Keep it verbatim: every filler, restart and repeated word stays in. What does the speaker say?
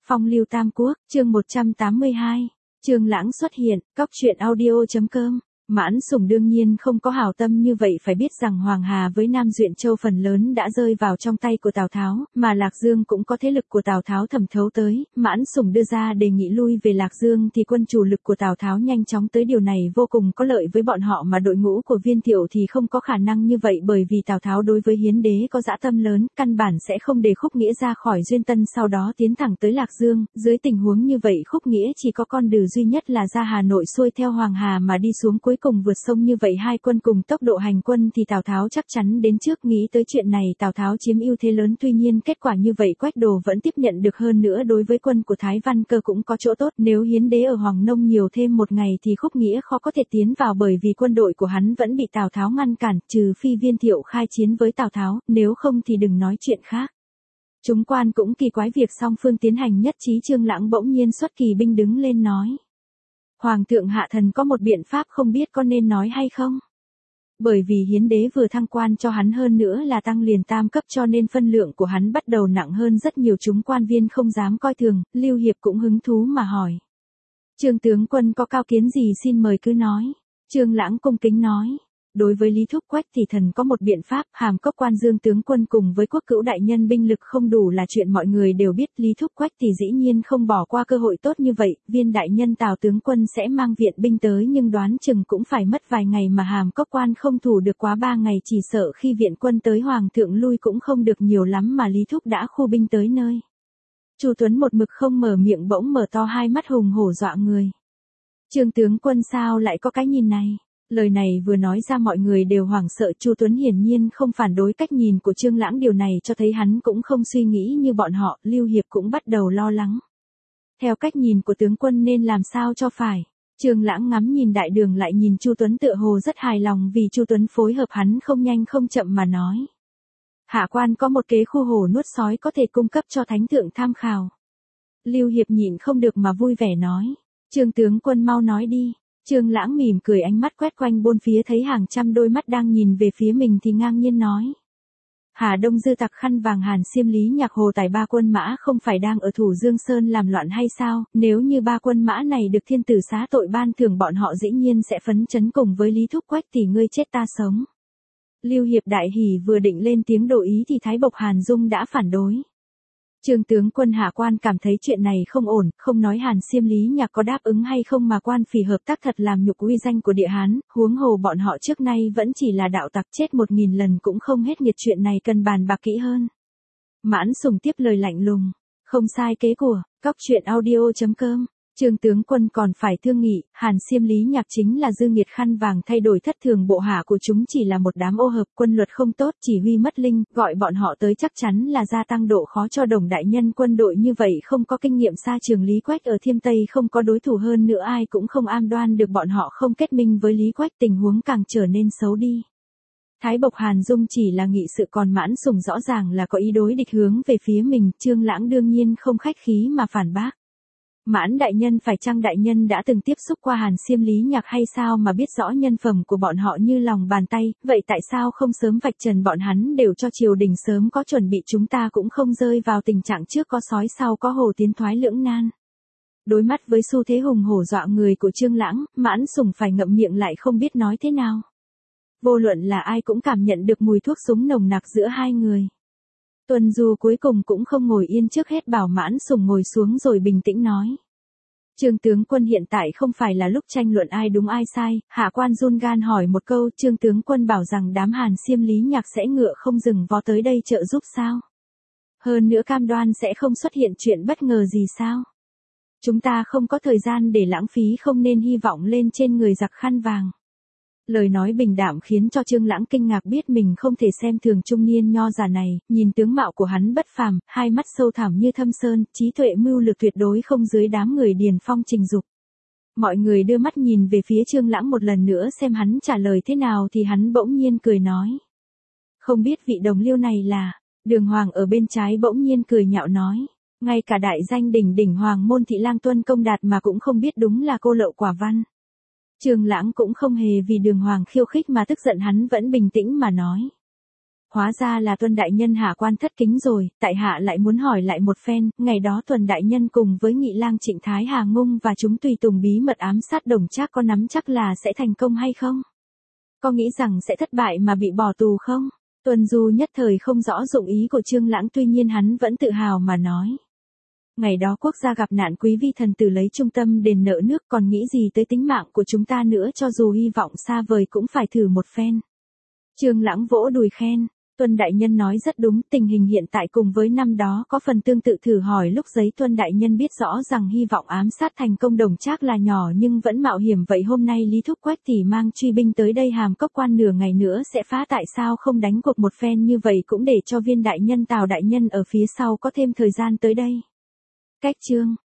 Phong lưu Tam Quốc, chương một trăm tám mươi hai. Trương Lãng xuất hiện, cóc truyện audio.com. Mãn Sủng đương nhiên không có hảo tâm như vậy, phải biết rằng Hoàng Hà với Nam Duyện Châu phần lớn đã rơi vào trong tay của Tào Tháo, mà Lạc Dương cũng có thế lực của Tào Tháo thẩm thấu tới. Mãn Sủng đưa ra đề nghị lui về Lạc Dương thì quân chủ lực của Tào Tháo nhanh chóng tới, điều này vô cùng có lợi với bọn họ, mà đội ngũ của Viên Thiệu thì không có khả năng như vậy, bởi vì Tào Tháo đối với Hiến Đế có dã tâm lớn, căn bản sẽ không để Khúc Nghĩa ra khỏi Duyên Tân sau đó tiến thẳng tới Lạc Dương. Dưới tình huống như vậy, Khúc Nghĩa chỉ có con đường duy nhất là ra Hà Nội xuôi theo Hoàng Hà mà đi xuống, cuối cùng vượt sông. Như vậy hai quân cùng tốc độ hành quân thì Tào Tháo chắc chắn đến trước. Nghĩ tới chuyện này, Tào Tháo chiếm ưu thế lớn, tuy nhiên kết quả như vậy Quách Đồ vẫn tiếp nhận được, hơn nữa đối với quân của Thái Văn Cơ cũng có chỗ tốt. Nếu Hiến Đế ở Hoàng Nông nhiều thêm một ngày thì Khúc Nghĩa khó có thể tiến vào, bởi vì quân đội của hắn vẫn bị Tào Tháo ngăn cản, trừ phi Viên Thiệu khai chiến với Tào Tháo, nếu không thì đừng nói chuyện khác. Chúng quan cũng kỳ quái việc song phương tiến hành nhất trí. Trương Lãng bỗng nhiên xuất kỳ binh đứng lên nói: Hoàng thượng hạ thần có một biện pháp, không biết có nên nói hay không? Bởi vì Hiến Đế vừa thăng quan cho hắn, hơn nữa là tăng liền tam cấp, cho nên phân lượng của hắn bắt đầu nặng hơn rất nhiều. Chúng quan viên không dám coi thường. Lưu Hiệp cũng hứng thú mà hỏi: Trương tướng quân có cao kiến gì xin mời cứ nói. Trương Lãng cung kính nói: Đối với Lý Thúc Quách thì thần có một biện pháp. Hàm Cốc quan Dương tướng quân cùng với Quốc Cữu đại nhân binh lực không đủ là chuyện mọi người đều biết. Lý Thúc Quách thì dĩ nhiên không bỏ qua cơ hội tốt như vậy. Viên đại nhân Tào tướng quân sẽ mang viện binh tới, nhưng đoán chừng cũng phải mất vài ngày, mà Hàm Cốc quan không thủ được quá ba ngày, chỉ sợ khi viện quân tới Hoàng thượng lui cũng không được nhiều lắm, mà Lý Thúc đã khu binh tới nơi. Chu Tuấn một mực không mở miệng, bỗng mở to hai mắt hùng hổ dọa người. Trương tướng quân sao lại có cái nhìn này? Lời này vừa nói ra mọi người đều hoảng sợ. Chu Tuấn hiển nhiên không phản đối cách nhìn của Trương Lãng, điều này cho thấy hắn cũng không suy nghĩ như bọn họ. Lưu Hiệp cũng bắt đầu lo lắng. Theo cách nhìn của tướng quân nên làm sao cho phải? Trương Lãng ngắm nhìn đại đường lại nhìn Chu Tuấn, tựa hồ rất hài lòng vì Chu Tuấn phối hợp hắn không nhanh không chậm mà nói: Hạ quan có một kế khu hổ nuốt sói có thể cung cấp cho thánh thượng tham khảo. Lưu Hiệp nhịn không được mà vui vẻ nói: Trương tướng quân mau nói đi. Trương Lãng mỉm cười, ánh mắt quét quanh bốn phía, thấy hàng trăm đôi mắt đang nhìn về phía mình thì ngang nhiên nói: Hà Đông dư tặc Khăn Vàng Hàn Xiêm Lý Nhạc Hồ Tài ba quân mã không phải đang ở Thủ Dương Sơn làm loạn hay sao? Nếu như ba quân mã này được thiên tử xá tội ban thưởng, bọn họ dĩ nhiên sẽ phấn chấn cùng với Lý Thúc Quách, thì ngươi chết ta sống. Lưu Hiệp đại hỉ, vừa định lên tiếng đổi ý thì Thái Bộc Hàn Dung đã phản đối. Trương tướng quân, hạ quan cảm thấy chuyện này không ổn, không nói Hàn Xiêm Lý Nhạc có đáp ứng hay không, mà quan phỉ hợp tác thật làm nhục uy danh của địa Hán, huống hồ bọn họ trước nay vẫn chỉ là đạo tặc, chết một nghìn lần cũng không hết nghiệt, chuyện này cần bàn bạc kỹ hơn. Mãn Sủng tiếp lời lạnh lùng: Không sai kế của, cóc truyện audio.com. Trương tướng quân còn phải thương nghị, Hàn Xiêm Lý Nhạc chính là dư nghiệt khăn vàng, thay đổi thất thường, bộ hạ của chúng chỉ là một đám ô hợp, quân luật không tốt, chỉ huy mất linh, gọi bọn họ tới chắc chắn là gia tăng độ khó cho Đồng đại nhân. Quân đội như vậy không có kinh nghiệm xa trường, Lý Quách ở Thiêm Tây không có đối thủ, hơn nữa ai cũng không am đoan được bọn họ không kết minh với Lý Quách, tình huống càng trở nên xấu đi. Thái Bộc Hàn Dung chỉ là nghị sự, còn Mãn Sủng rõ ràng là có ý đối địch hướng về phía mình. Trương Lãng đương nhiên không khách khí mà phản bác: Mãn đại nhân, phải chăng đại nhân đã từng tiếp xúc qua Hàn Xiêm Lý Nhạc hay sao mà biết rõ nhân phẩm của bọn họ như lòng bàn tay, vậy tại sao không sớm vạch trần bọn hắn, đều cho triều đình sớm có chuẩn bị, chúng ta cũng không rơi vào tình trạng trước có sói sau có hổ, tiến thoái lưỡng nan. Đối mắt với xu thế hùng hổ dọa người của Trương Lãng, Mãn Sủng phải ngậm miệng lại không biết nói thế nào. Vô luận là ai cũng cảm nhận được mùi thuốc súng nồng nặc giữa hai người. Tuân Du cuối cùng cũng không ngồi yên, trước hết bảo Mãn Sủng ngồi xuống rồi bình tĩnh nói: Trương tướng quân, hiện tại không phải là lúc tranh luận ai đúng ai sai. Hạ quan run gan hỏi một câu, Trương tướng quân bảo rằng đám Hàn Xiêm Lý Nhạc sẽ ngựa không dừng vó tới đây trợ giúp sao? Hơn nữa cam đoan sẽ không xuất hiện chuyện bất ngờ gì sao? Chúng ta không có thời gian để lãng phí, không nên hy vọng lên trên người giặc khăn vàng. Lời nói bình đạm khiến cho Trương Lãng kinh ngạc, biết mình không thể xem thường trung niên nho già này, nhìn tướng mạo của hắn bất phàm, hai mắt sâu thẳm như thâm sơn, trí tuệ mưu lược tuyệt đối không dưới đám người Điền Phong Trình Dục. Mọi người đưa mắt nhìn về phía Trương Lãng một lần nữa xem hắn trả lời thế nào, thì hắn bỗng nhiên cười nói: Không biết vị đồng liêu này là? Đường Hoàng ở bên trái bỗng nhiên cười nhạo nói: Ngay cả đại danh đỉnh đỉnh Hoàng môn thị lang Tuân Công Đạt mà cũng không biết, đúng là cô lậu quả văn. Trương Lãng cũng không hề vì Đường Hoàng khiêu khích mà tức giận, hắn vẫn bình tĩnh mà nói: hóa ra là Tuân đại nhân hạ quan thất kính rồi, tại hạ lại muốn hỏi lại một phen, ngày đó Tuân đại nhân cùng với Nghị lang Trịnh Thái Hà Ngung và chúng tùy tùng bí mật ám sát Đồng Trác có nắm chắc là sẽ thành công hay không? Có nghĩ rằng sẽ thất bại mà bị bỏ tù không? Tuân Du nhất thời không rõ dụng ý của Trương Lãng, tuy nhiên hắn vẫn tự hào mà nói. Ngày đó quốc gia gặp nạn, quý vi thần tử lấy trung tâm đền nợ nước, còn nghĩ gì tới tính mạng của chúng ta nữa, cho dù hy vọng xa vời cũng phải thử một phen. Trương Lãng vỗ đùi khen, Tuân đại nhân nói rất đúng, tình hình hiện tại cùng với năm đó có phần tương tự. Thử hỏi lúc giấy Tuân đại nhân biết rõ rằng hy vọng ám sát thành công Đồng Trác là nhỏ nhưng vẫn mạo hiểm, vậy hôm nay Lý Thúc Quách thì mang truy binh tới đây Hàm Cốc Quan nửa ngày nữa sẽ phá, tại sao không đánh cuộc một phen như vậy cũng để cho Viên đại nhân Tào đại nhân ở phía sau có thêm thời gian tới đây. Cách chương